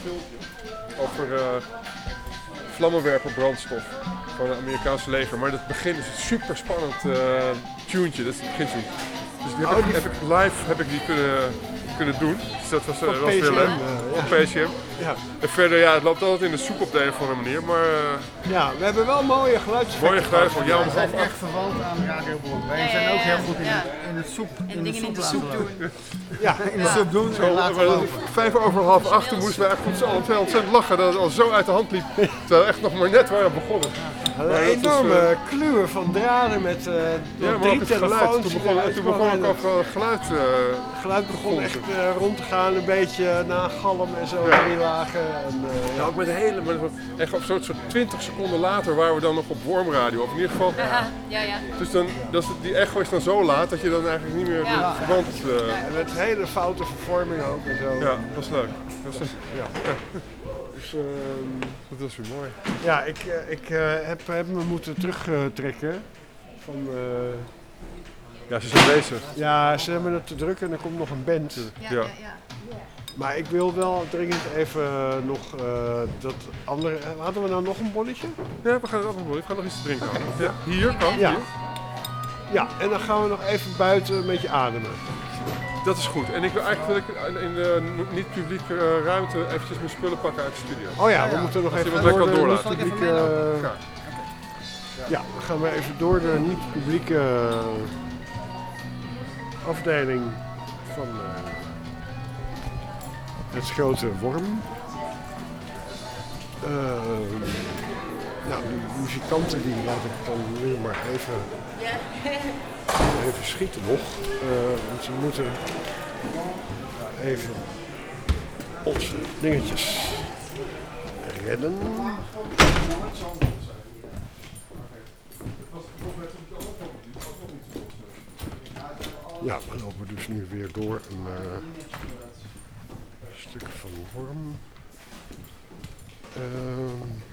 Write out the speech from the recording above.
filmpje over vlammenwerper brandstof van het Amerikaanse leger. Maar het begin is een super spannend tuentje, dat is het beginsel. Dus die heb ik live kunnen doen. Dus dat was weer leuk. Op PCM. Ja. En verder, het loopt altijd in de soep op de een of andere manier. Maar, ja, we hebben wel mooie geluidseffecten. Mooie geluiden. Ja, we zijn echt verwant aan Radio Bron. Wij zijn ook heel goed in het soep. En dingen in de soep doen. Ja, in de soep doen. Zo, 7:05 moesten we echt ontzettend lachen dat het al zo uit de hand liep. Terwijl we echt nog maar net waren begonnen. Een enorme kluwen van draden met drie telefoons. Toen begon ook al geluid. Het geluid begon echt rond te gaan, een beetje na galm en zo, drie lagen. Ja, ook met de hele, echt op soort 20 seconden later waren we dan nog op wormradio. Of in ieder geval. Ja. Dus dan, die echo is dan zo laat dat je dan eigenlijk niet meer verband. En met hele foute vervorming ook en zo. Ja, dat was leuk. Dus, dat was weer mooi. Ja, ik heb me moeten terugtrekken van... Ja, ze zijn bezig. Ja, ze hebben het te druk en er komt nog een band. Ja. Maar ik wil wel dringend even nog dat andere... Hadden we nou nog een bolletje? Ja, we gaan nog een bolletje. We gaan nog iets te drinken halen. Ja. Hier kan. Ja. Hier. Ja, en dan gaan we nog even buiten met je ademen. Dat is goed. En ik wil eigenlijk in de niet-publieke ruimte eventjes mijn spullen pakken uit de studio. Oh ja, we moeten nog even door de niet publieke... Ja, we gaan weer even door de niet-publieke afdeling van het grote worm. Nou, die muzikanten die laat ik dan nu maar even schieten nog. Want we moeten even onze dingetjes redden. Ja, we lopen dus nu weer door een stuk van worm.